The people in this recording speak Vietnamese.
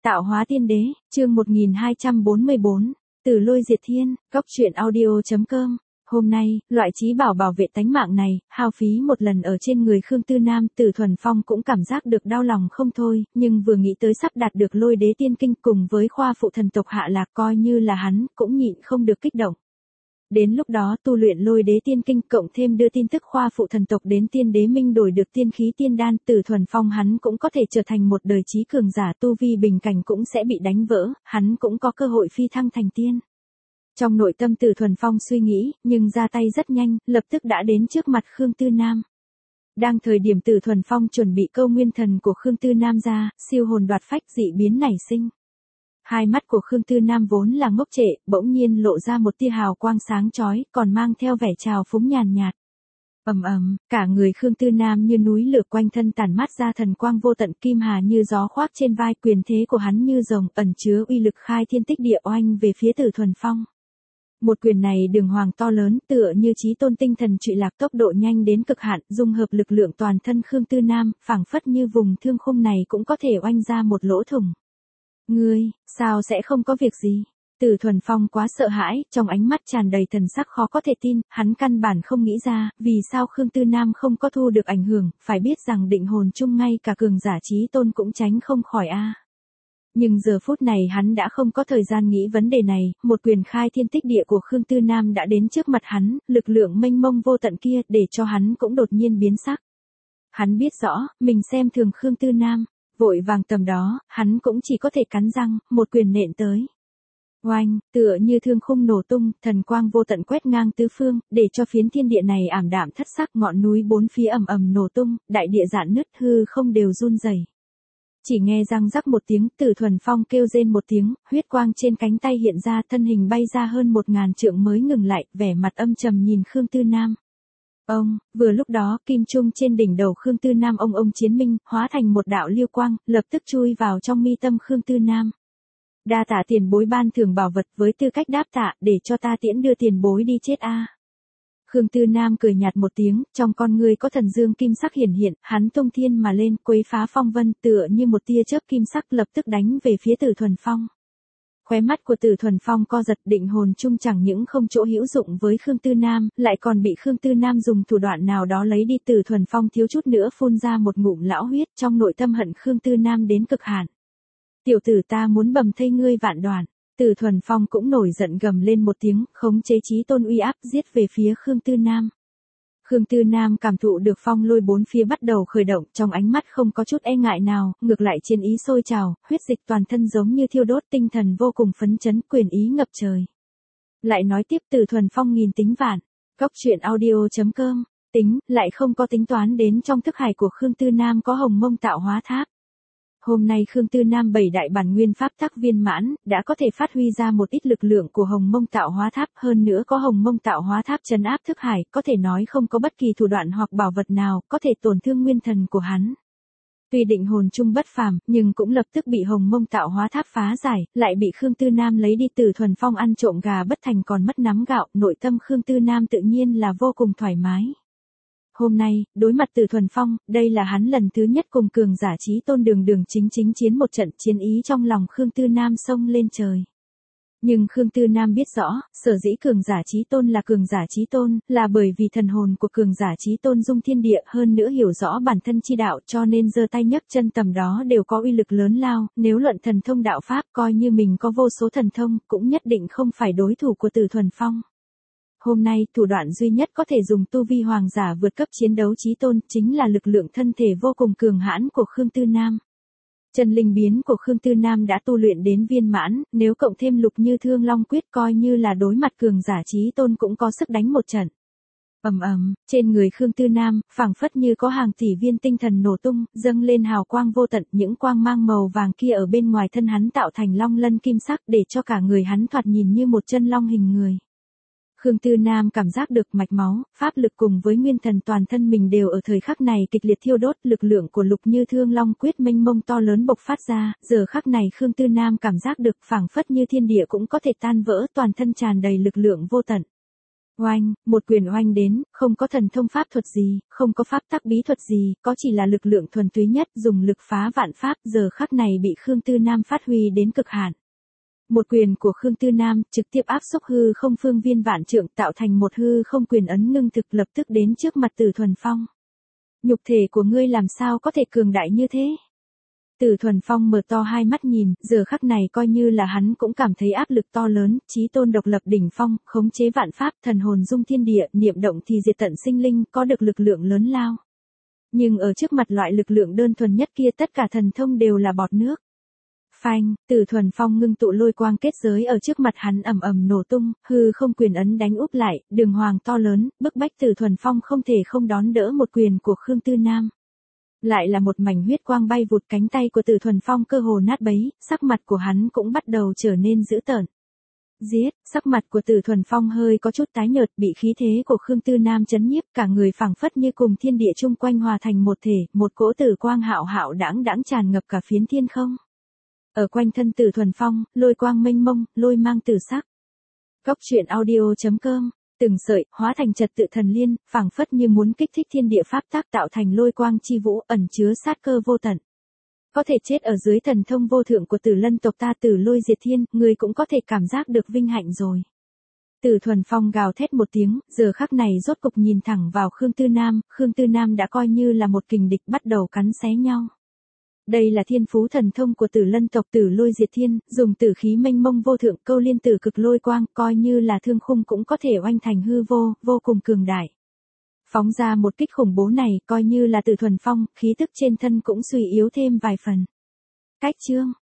Tạo hóa tiên đế, chương 1244, Tử lôi diệt thiên, góc truyện audio.com. Hôm nay, loại trí bảo bảo vệ tánh mạng này, hao phí một lần ở trên người Khương Tư Nam, Tử Thuần Phong cũng cảm giác được đau lòng không thôi, nhưng vừa nghĩ tới sắp đạt được lôi đế tiên kinh cùng với khoa phụ thần tộc hạ lạc coi như là hắn, cũng nhịn không được kích động. Đến lúc đó tu luyện lôi đế tiên kinh cộng thêm đưa tin tức khoa phụ thần tộc đến tiên đế minh đổi được tiên khí tiên đan, Tử Thuần Phong hắn cũng có thể trở thành một đời trí cường giả, tu vi bình cảnh cũng sẽ bị đánh vỡ, hắn cũng có cơ hội phi thăng thành tiên. Trong nội tâm Tử Thuần Phong suy nghĩ, nhưng ra tay rất nhanh, lập tức đã đến trước mặt Khương Tư Nam. Đang thời điểm Tử Thuần Phong chuẩn bị câu nguyên thần của Khương Tư Nam ra, siêu hồn đoạt phách dị biến nảy sinh. Hai mắt của Khương Tư Nam vốn là ngốc trệ, bỗng nhiên lộ ra một tia hào quang sáng chói, còn mang theo vẻ trào phúng nhàn nhạt. Cả người Khương Tư Nam như núi lửa, quanh thân tản mát ra thần quang vô tận, kim hà như gió khoác trên vai, quyền thế của hắn như rồng, ẩn chứa uy lực khai thiên tích địa, oanh về phía Tử Thuần Phong. Một quyền này đường hoàng to lớn, tựa như chí tôn tinh thần trụy lạc, tốc độ nhanh đến cực hạn, dung hợp lực lượng toàn thân Khương Tư Nam, phảng phất như vùng thương khung này cũng có thể oanh ra một lỗ thủng. Ngươi, sao sẽ không có việc gì? Tử Thuần Phong quá sợ hãi, trong ánh mắt tràn đầy thần sắc khó có thể tin, hắn căn bản không nghĩ ra, vì sao Khương Tư Nam không có thu được ảnh hưởng, phải biết rằng định hồn chung ngay cả cường giả chí tôn cũng tránh không khỏi a. Nhưng giờ phút này hắn đã không có thời gian nghĩ vấn đề này, một quyền khai thiên tích địa của Khương Tư Nam đã đến trước mặt hắn, lực lượng mênh mông vô tận kia để cho hắn cũng đột nhiên biến sắc. Hắn biết rõ, mình xem thường Khương Tư Nam. Vội vàng tầm đó, hắn cũng chỉ có thể cắn răng, một quyền nện tới. Oanh, tựa như thương khung nổ tung, thần quang vô tận quét ngang tứ phương, để cho phiến thiên địa này ảm đạm thất sắc, ngọn núi bốn phía ầm ầm nổ tung, đại địa rạn nứt, hư không đều run rẩy. Chỉ nghe răng rắc một tiếng, Tử Thuần Phong kêu rên một tiếng, huyết quang trên cánh tay hiện ra, thân hình bay ra hơn 1000 trượng mới ngừng lại, vẻ mặt âm trầm nhìn Khương Tư Nam. Vừa lúc đó, kim trung trên đỉnh đầu Khương Tư Nam ông chiến minh, hóa thành một đạo liêu quang, lập tức chui vào trong mi tâm Khương Tư Nam. Đa tạ tiền bối ban thưởng bảo vật, với tư cách đáp tạ, để cho ta tiễn đưa tiền bối đi chết a. Khương Tư Nam cười nhạt một tiếng, trong con ngươi có thần dương kim sắc hiển hiện, hắn tung thiên mà lên, quấy phá phong vân, tựa như một tia chớp kim sắc lập tức đánh về phía Tử Thuần Phong. Khóe mắt của Tử Thuần Phong co giật, định hồn chung chẳng những không chỗ hữu dụng với Khương Tư Nam, lại còn bị Khương Tư Nam dùng thủ đoạn nào đó lấy đi. Tử Thuần Phong thiếu chút nữa phun ra một ngụm lão huyết, trong nội tâm hận Khương Tư Nam đến cực hạn. Tiểu tử, ta muốn bầm thây ngươi vạn đoạn. Tử Thuần Phong cũng nổi giận gầm lên một tiếng, khống chế chí tôn uy áp giết về phía Khương Tư Nam. Khương Tư Nam cảm thụ được phong lôi bốn phía bắt đầu khởi động, trong ánh mắt không có chút e ngại nào, ngược lại chiến ý sôi trào, huyết dịch toàn thân giống như thiêu đốt, tinh thần vô cùng phấn chấn, quyền ý ngập trời. Lại nói tiếp, Tử Thuần Phong nghìn tính vạn, góc truyện audio.com, tính, lại không có tính toán đến trong thức hải của Khương Tư Nam có hồng mông tạo hóa tháp. Hôm nay Khương Tư Nam 7 đại bản nguyên pháp tắc viên mãn, đã có thể phát huy ra một ít lực lượng của hồng mông tạo hóa tháp, hơn nữa có hồng mông tạo hóa tháp trấn áp thức hải, có thể nói không có bất kỳ thủ đoạn hoặc bảo vật nào có thể tổn thương nguyên thần của hắn. Tuy định hồn chung bất phàm, nhưng cũng lập tức bị hồng mông tạo hóa tháp phá giải, lại bị Khương Tư Nam lấy đi. Tử Thuần Phong ăn trộm gà bất thành còn mất nắm gạo, nội tâm Khương Tư Nam tự nhiên là vô cùng thoải mái. Hôm nay, đối mặt Tử Thuần Phong, đây là hắn lần thứ nhất cùng cường giả chí tôn đường chính chiến một trận, chiến ý trong lòng Khương Tư Nam xông lên trời. Nhưng Khương Tư Nam biết rõ, sở dĩ cường giả chí tôn là cường giả chí tôn, là bởi vì thần hồn của cường giả chí tôn dung thiên địa, hơn nữa hiểu rõ bản thân chi đạo, cho nên giơ tay nhấc chân tầm đó đều có uy lực lớn lao, nếu luận thần thông đạo pháp, coi như mình có vô số thần thông, cũng nhất định không phải đối thủ của Tử Thuần Phong. Hôm nay, thủ đoạn duy nhất có thể dùng tu vi hoàng giả vượt cấp chiến đấu chí tôn, chính là lực lượng thân thể vô cùng cường hãn của Khương Tư Nam. Chân linh biến của Khương Tư Nam đã tu luyện đến viên mãn, nếu cộng thêm Lục Như Thương Long Quyết coi như là đối mặt cường giả chí tôn cũng có sức đánh một trận. Trên người Khương Tư Nam, phảng phất như có hàng tỷ viên tinh thần nổ tung, dâng lên hào quang vô tận, những quang mang màu vàng kia ở bên ngoài thân hắn tạo thành long lân kim sắc để cho cả người hắn thoạt nhìn như một chân long hình người. Khương Tư Nam cảm giác được mạch máu, pháp lực cùng với nguyên thần toàn thân mình đều ở thời khắc này kịch liệt thiêu đốt, lực lượng của Lục Như Thương Long Quyết mênh mông to lớn bộc phát ra, giờ khắc này Khương Tư Nam cảm giác được phảng phất như thiên địa cũng có thể tan vỡ, toàn thân tràn đầy lực lượng vô tận. Oanh, một quyền oanh đến, không có thần thông pháp thuật gì, không có pháp tắc bí thuật gì, có chỉ là lực lượng thuần túy nhất, dùng lực phá vạn pháp, giờ khắc này bị Khương Tư Nam phát huy đến cực hạn. Một quyền của Khương Tư Nam trực tiếp áp xúc hư không phương viên vạn trượng, tạo thành một hư không quyền ấn ngưng thực, lập tức đến trước mặt Từ Thuần Phong. Nhục thể của ngươi làm sao có thể cường đại như thế? Từ Thuần Phong mở to hai mắt nhìn, giờ khắc này coi như là hắn cũng cảm thấy áp lực to lớn, chí tôn độc lập đỉnh phong, khống chế vạn pháp, thần hồn dung thiên địa, niệm động thì diệt tận sinh linh, có được lực lượng lớn lao. Nhưng ở trước mặt loại lực lượng đơn thuần nhất kia, tất cả thần thông đều là bọt nước. Phanh, Từ Thuần Phong ngưng tụ lôi quang kết giới ở trước mặt hắn ầm ầm nổ tung, hư không quyền ấn đánh úp lại, đường hoàng to lớn, bức bách Từ Thuần Phong không thể không đón đỡ một quyền của Khương Tư Nam. Lại là một mảnh huyết quang bay vụt, cánh tay của Từ Thuần Phong cơ hồ nát bấy, sắc mặt của hắn cũng bắt đầu trở nên dữ tợn. Giết, sắc mặt của Từ Thuần Phong hơi có chút tái nhợt, bị khí thế của Khương Tư Nam chấn nhiếp, cả người phảng phất như cùng thiên địa chung quanh hòa thành một thể, một cỗ tử quang hạo hạo đãng đãng tràn ngập cả phiến thiên không. Ở quanh thân Từ Thuần Phong, lôi quang mênh mông, lôi mang tử sắc. Góc truyện audio.com, từng sợi hóa thành trật tự thần liên, phảng phất như muốn kích thích thiên địa pháp tác, tạo thành lôi quang chi vũ, ẩn chứa sát cơ vô tận. Có thể chết ở dưới thần thông vô thượng của Tử Lân tộc ta, Tử Lôi Diệt Thiên, người cũng có thể cảm giác được vinh hạnh rồi. Từ Thuần Phong gào thét một tiếng, giờ khắc này rốt cục nhìn thẳng vào Khương Tư Nam đã coi như là một kình địch, bắt đầu cắn xé nhau. Đây là thiên phú thần thông của Tử Lân tộc Tử Lôi Diệt Thiên, dùng tử khí mênh mông vô thượng, câu liên tử cực lôi quang, coi như là thương khung cũng có thể oanh thành hư vô, vô cùng cường đại. Phóng ra một kích khủng bố này, coi như là Từ Thuần Phong, khí tức trên thân cũng suy yếu thêm vài phần. Cách chương